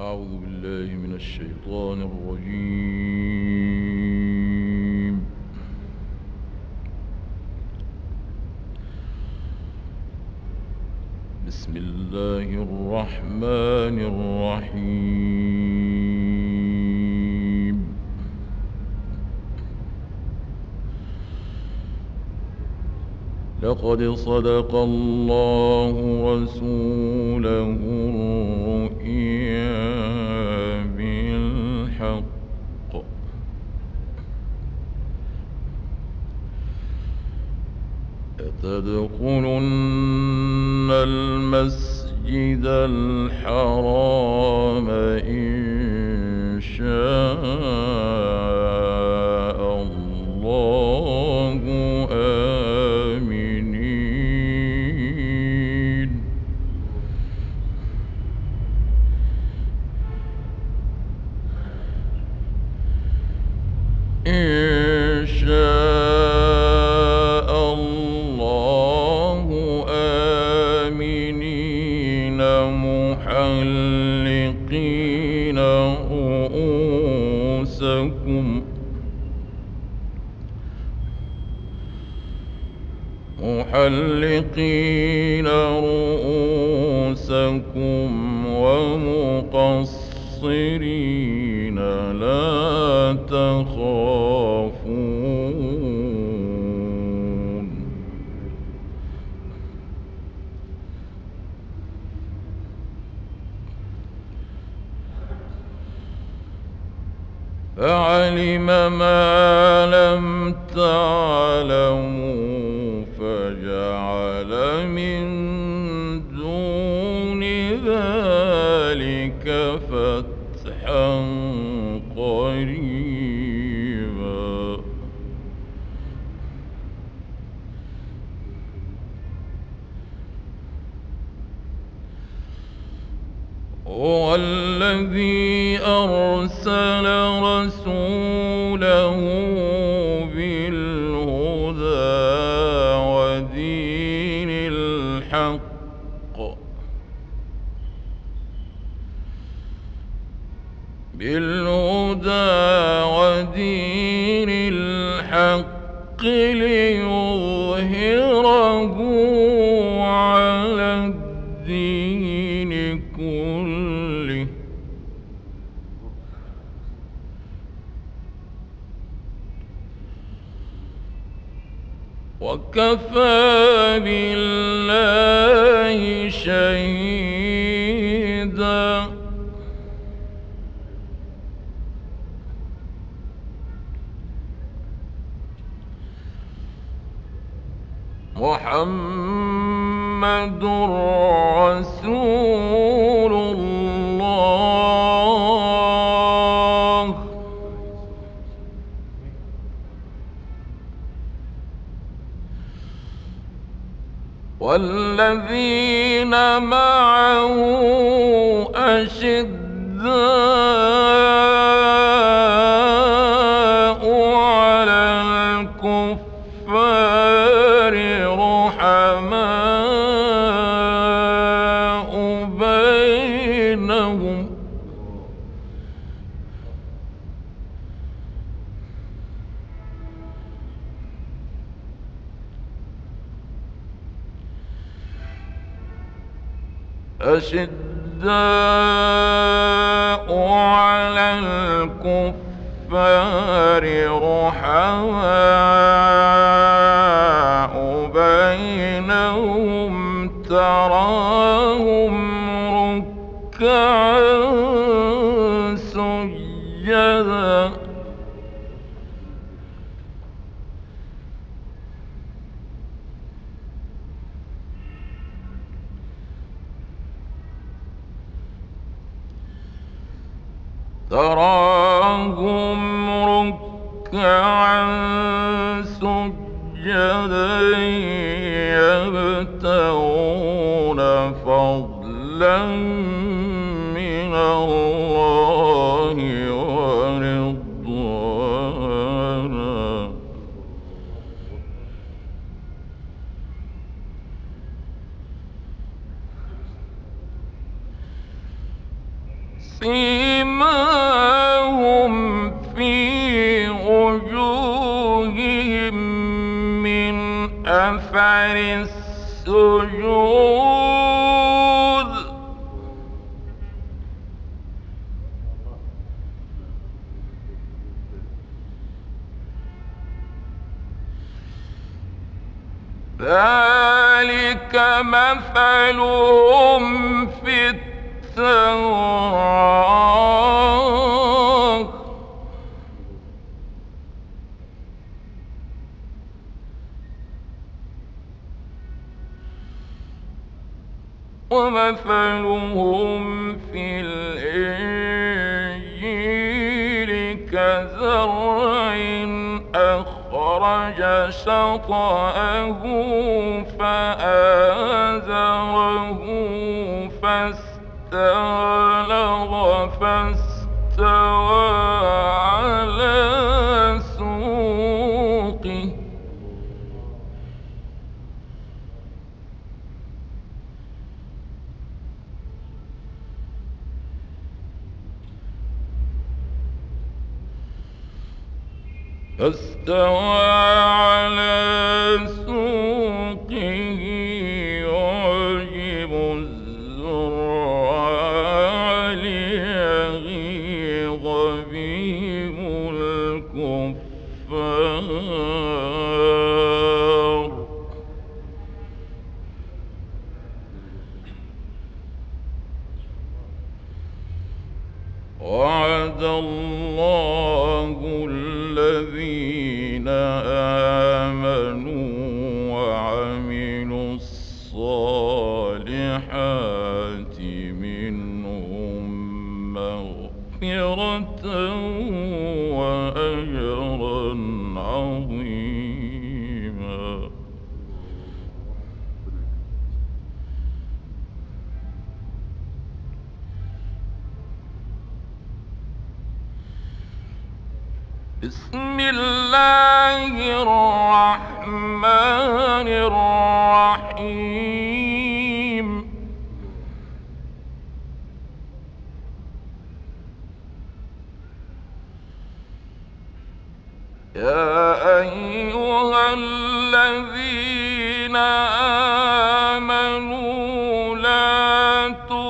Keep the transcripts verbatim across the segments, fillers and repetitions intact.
أعوذ بالله من الشيطان الرجيم. بسم الله الرحمن الرحيم. لقد صدق الله رسوله الرؤيا بالحق لتدخلن المسجد الحرام إن شاء الله آمنين. إن شاء الله آمنين محلقين رؤوسكم محلقين رؤوسكم ومقصرين لا تخافون. فعلم ما لم تعلموا فجعل من دون ذلك فتحا قريبا. هو الذي أرسل رسوله بالهدى ودين الحق بالهدى ودين الحق ليظهره على الدين كله وكفى بالله شهيدا. محمد رسول الله والذين معه أشداء على الكفار رحماء بينهم أشداء على الكفار رحماء بينهم تراهم ركعا سجدا تراهم ركعا سجدا يبتغون فضلا من الله ورضوانا سيماهم في وجوههم من أثر السجود ذلك مثلهم في التوراة ومثلهم في الإنجيل كزرع أخرج شطأه فآزره فاستغلظ فاستوى على سوقه فاستوى على سوقه يعجب الزراع ليغيظ بهم الكفار وعد الله الذين آمنوا وعملوا الصالحات منهم مغفرة وأجرا عظيما بسم الله الرحمن الرحيم يا أيها الذين آمنوا لا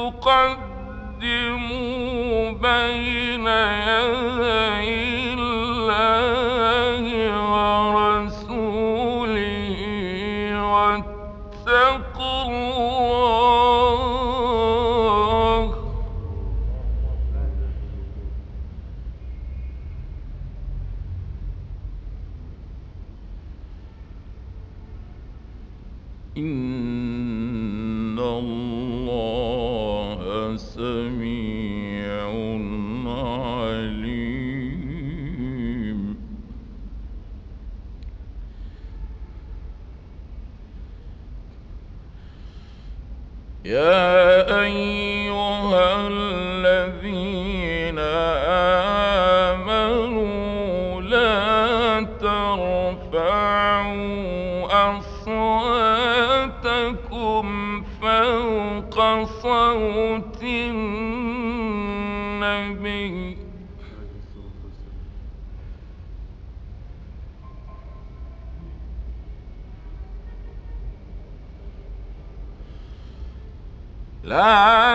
تقدموا بين يدي الله ورسوله واتقوا الله إن الله سميع عليم يا أيها الذين آمنوا لا ترفعوا أصواتكم فوق صوت النبي لا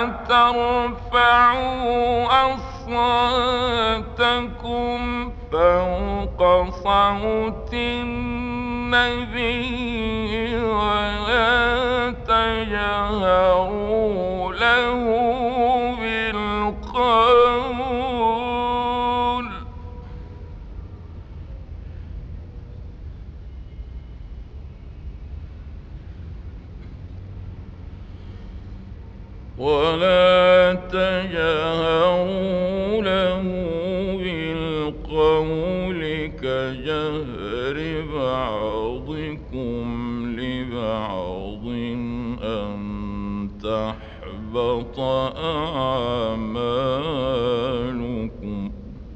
ترفعوا أصواتكم فوق صوت النبي ولا تجهروا له بالقول ولا تجهروا له بالقول كجهر بعضكم لبعض أن تحبط أعمالكم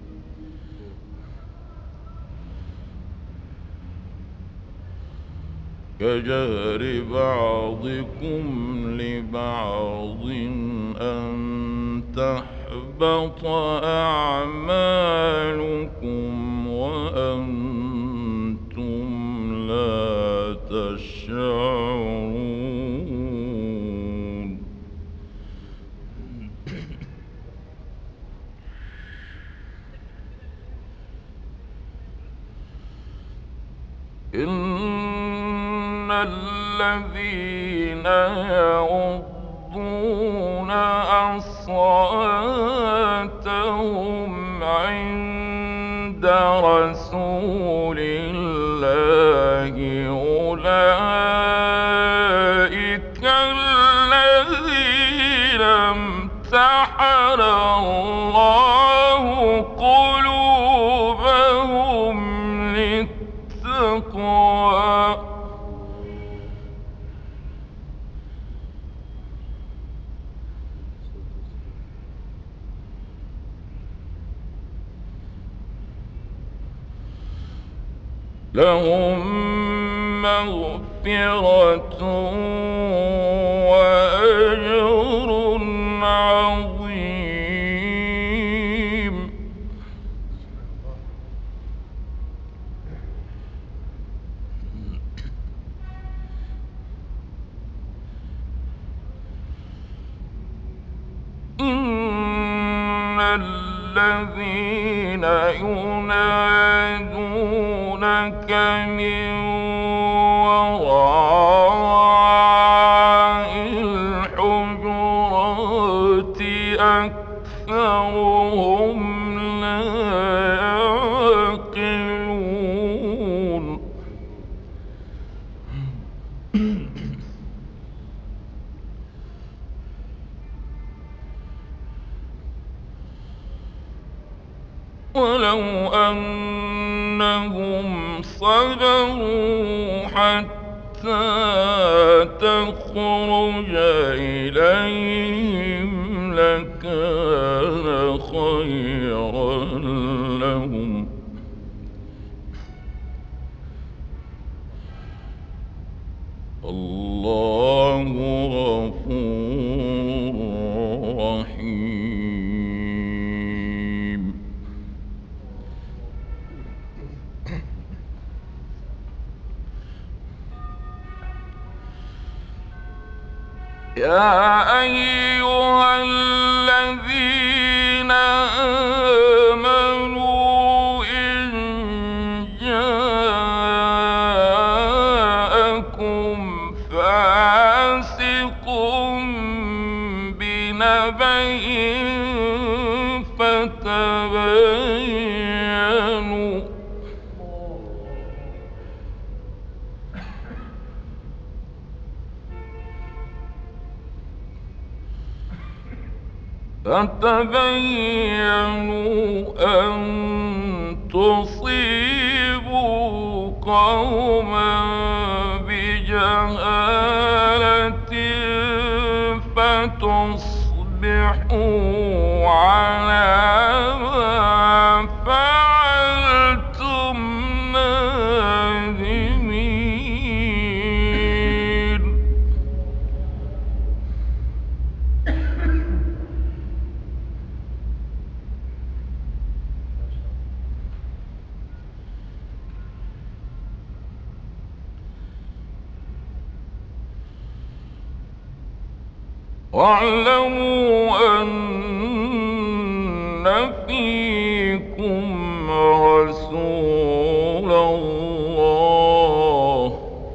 كجهر بعضكم لبعض أن تحبط تحبط أعمالكم وأنتم لا تشعرون. إن الذين يغضون أصواتهم عند رسول الله أولئك الذين امتحن الله قلوبهم للتقوى. لهم مغفرة وأجر عظيم. إن الذين ينادونك من وراء الحجرات أكثرهم لا يعقلون. ولو أنهم صبروا حتى تخرج إليهم لكان خيرا لهم. الله غفور رحيم. يا أيها الذين آمنوا إن جاءكم فاسق بنبأ فتبينوا فتبينوا أن تصيبوا قوما بجهالة فتصبحوا على ما فعلتم نادمين. واعلموا أن فيكم رسول الله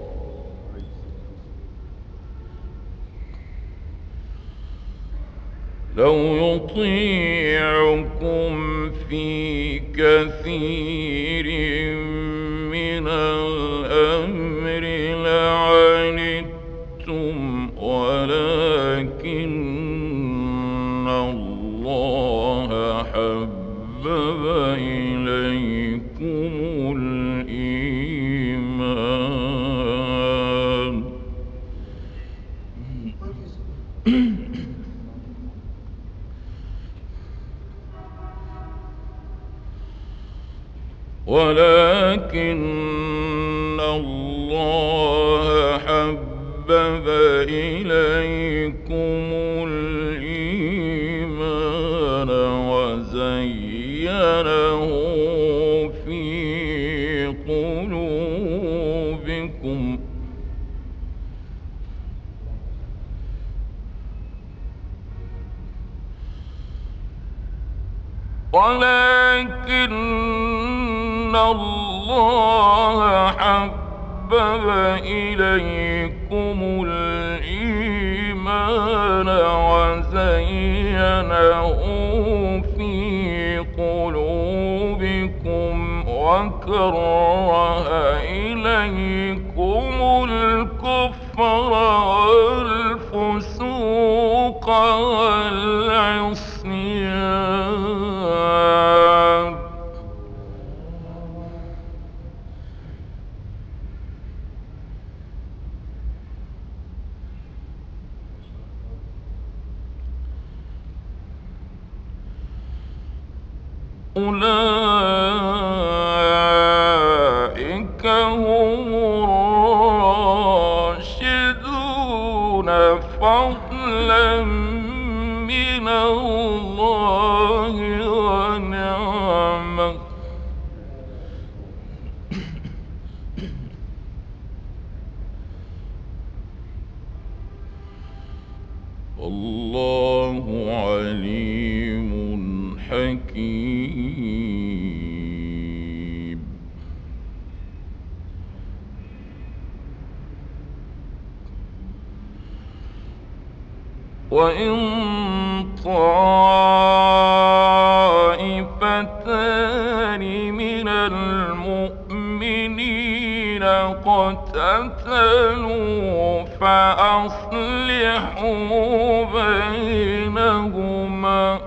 لو يطيعكم في كثير من الأمر لعنتم ولكن الله حبب إليكم الإيمان ولكن الله حبب إليكم الإيمان ولكن الله حبب إليكم الإيمان وزينه في قلوبكم وكره إليكم الكفر والفسوق والعصيان أولئك هم الراشدون فضلا من الله ونعمة والله عليم حكيم. وإن طائفتان من المؤمنين اقتتلوا فأصلحوا بينهما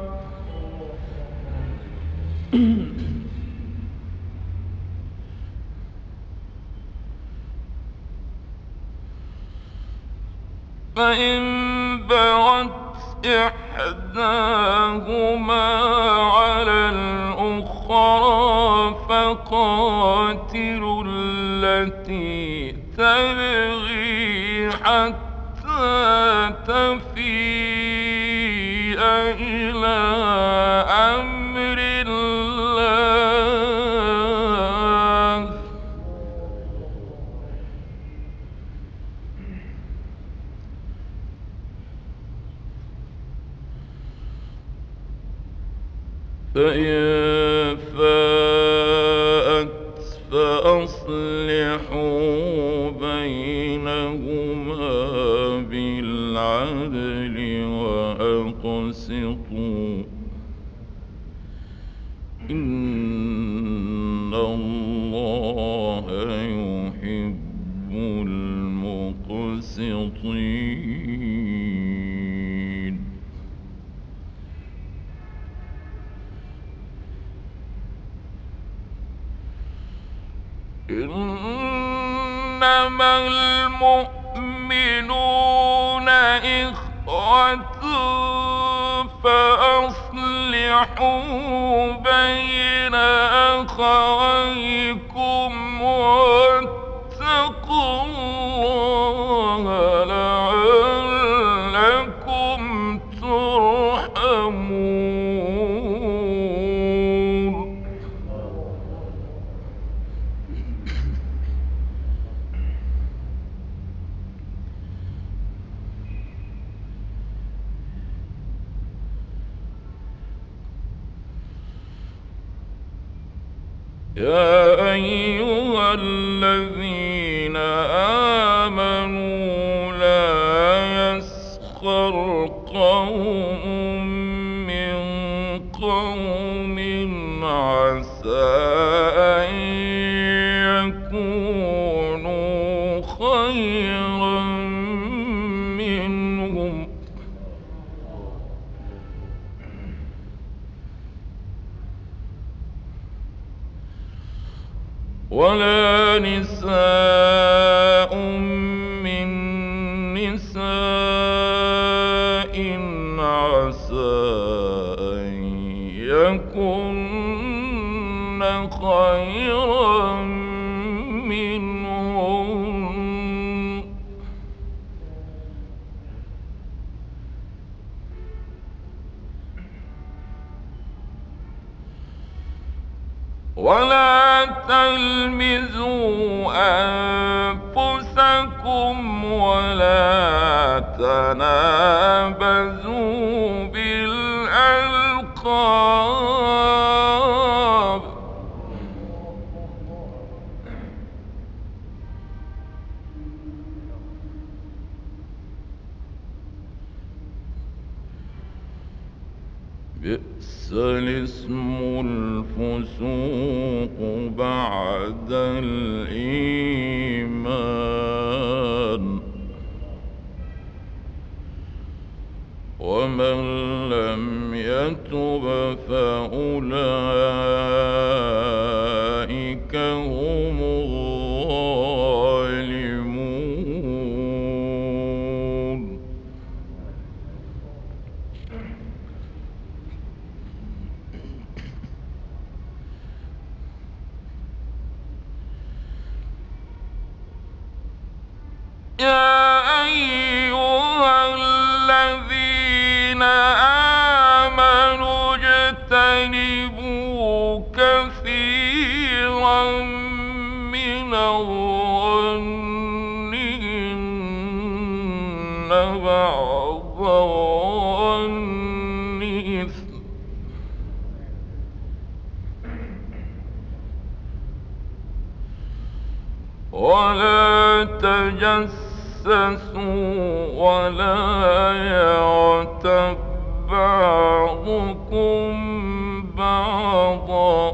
فإن بغت إحداهما على الأخرى فقاتلوا التي تبغي حتى تفيء إلى أمر الله فإن فاءت فأصلحوا بينهما بالعدل وأقسطوا إن الله يحب المقسطين. إنما المؤمنون إخوة فأصلحوا بين أخويكم واتقوا الله لعلكم ترحمون. يا أيها الذين آمنوا لا يسخر قوم من قوم عسى أن يكونوا خيرا منهم ولا نساء من نساء عسى أن يكن خيرا منهن ولا تلمزوا أنفسكم ولا تنابزوا بالألقاب بئس الاسم الفسوق بعد الإيمان ومن لم يتب فأولئك هم الظالمون. يا أيها الذين آمنوا اجتنبوا كثيرا من الظن إن بعض الظن إثم ولا تجسسوا ولا يغتب بعضكم بعضا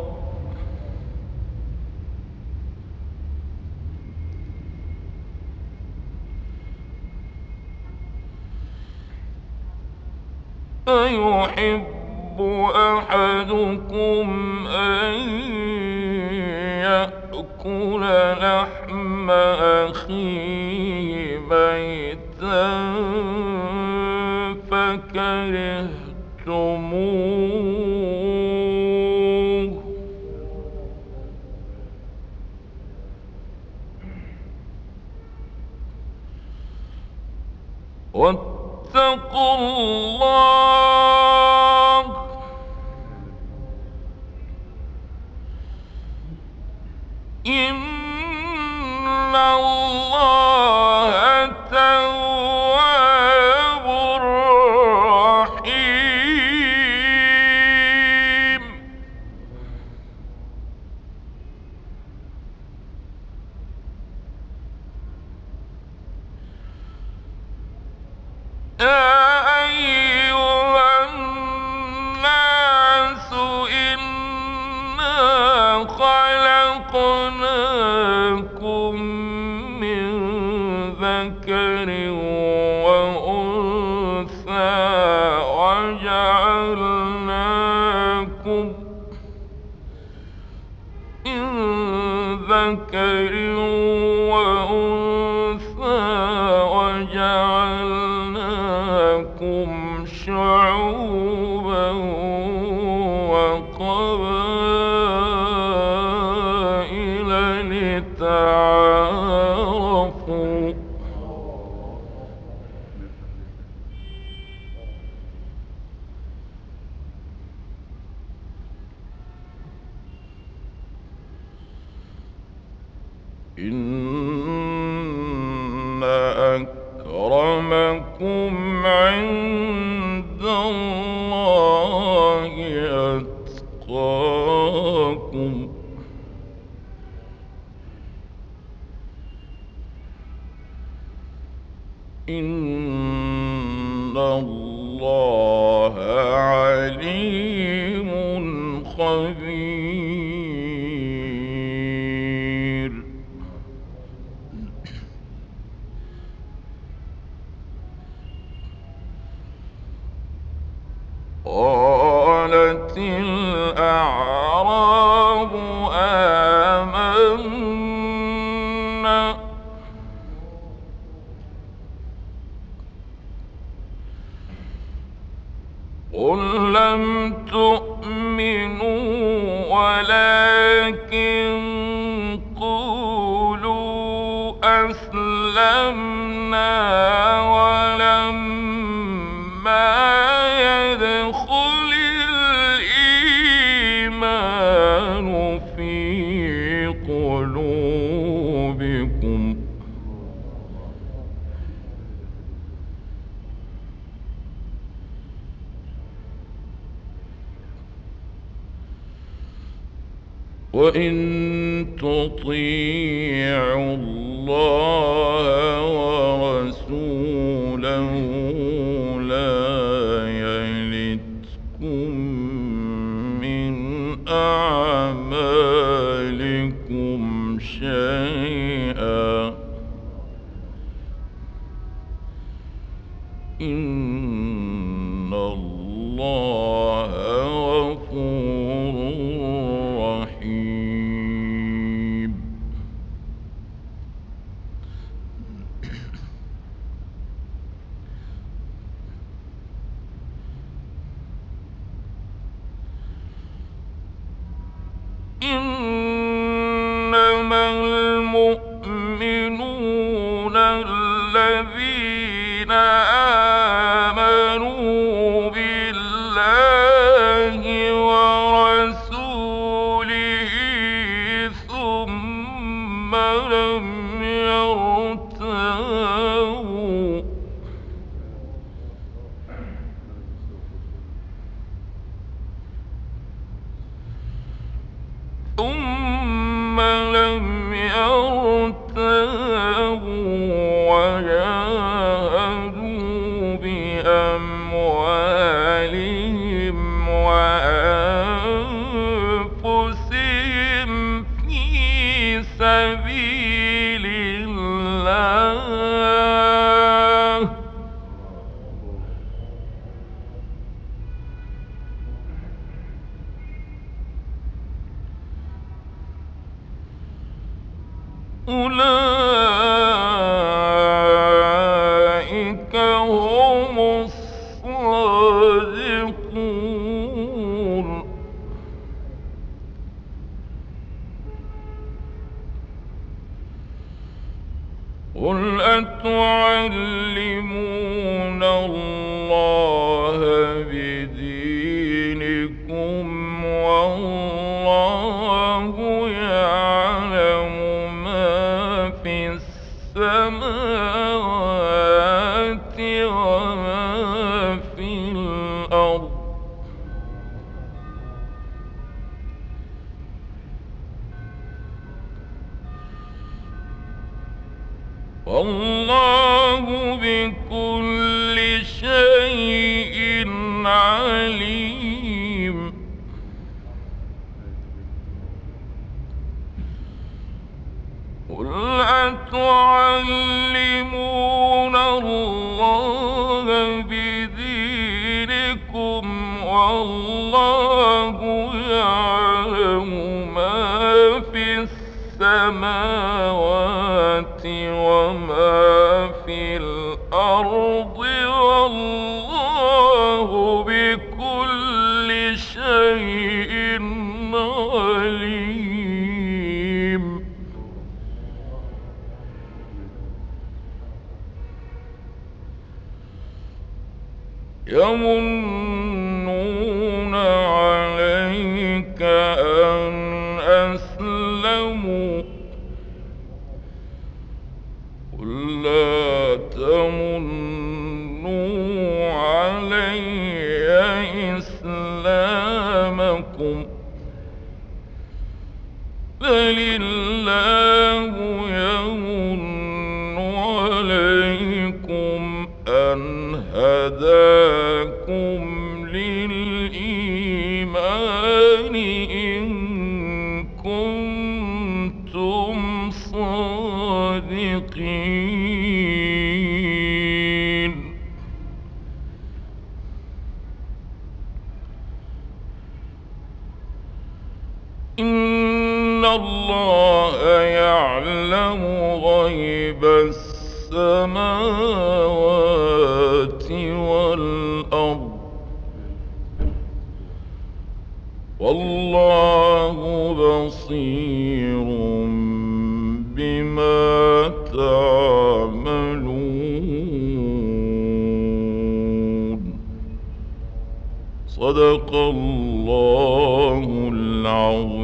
أيحب أحدكم أن يأكل لحم أخيه ميتا فكرهتموه واتقوا الله إن الله تواب رحيم. يا أيها الناس إنا خلقناكم من ذكر وأنثى وجعلناكم من ذكر وأنثى وجعلناكم شعوبا وقبائل لتعارفوا إن أكرمكم عند الله أتقاكم إن الله عليم خبير. قالت الأعراب آمنا قل لم تؤمنوا ولكن قولوا أسلمنا ولما يدخل الإيمان في قلوبكم وإن تطيعوا الله ورسوله لا يلتكم الله غفور رحيم. إنما المؤمنون الذين آمنوا بالله ورسوله ثم لم يرتابوا ثم لم يرتابوا وجاهدوا بأموالهم وأنفسهم في سبيل الله أولئك هم الصادقون. قل أتعلمون الله بدينكم والله يعلم ما في السماوات وما في الأرض والله بكل شيء عليم. قل أتعلمون الله بدينكم والله يعلم ما في السماوات وما في الأرض والله بكل شيء عليم. يمنون عليك أن أسلموا قل لا تمنوا علي إسلامكم بل الله يمن عليكم أن هداكم للإيمان إن كنتم صادقين. إن الله يعلم غيب السماوات والأرض والله بصير بما تعملون. صدق الله العظيم.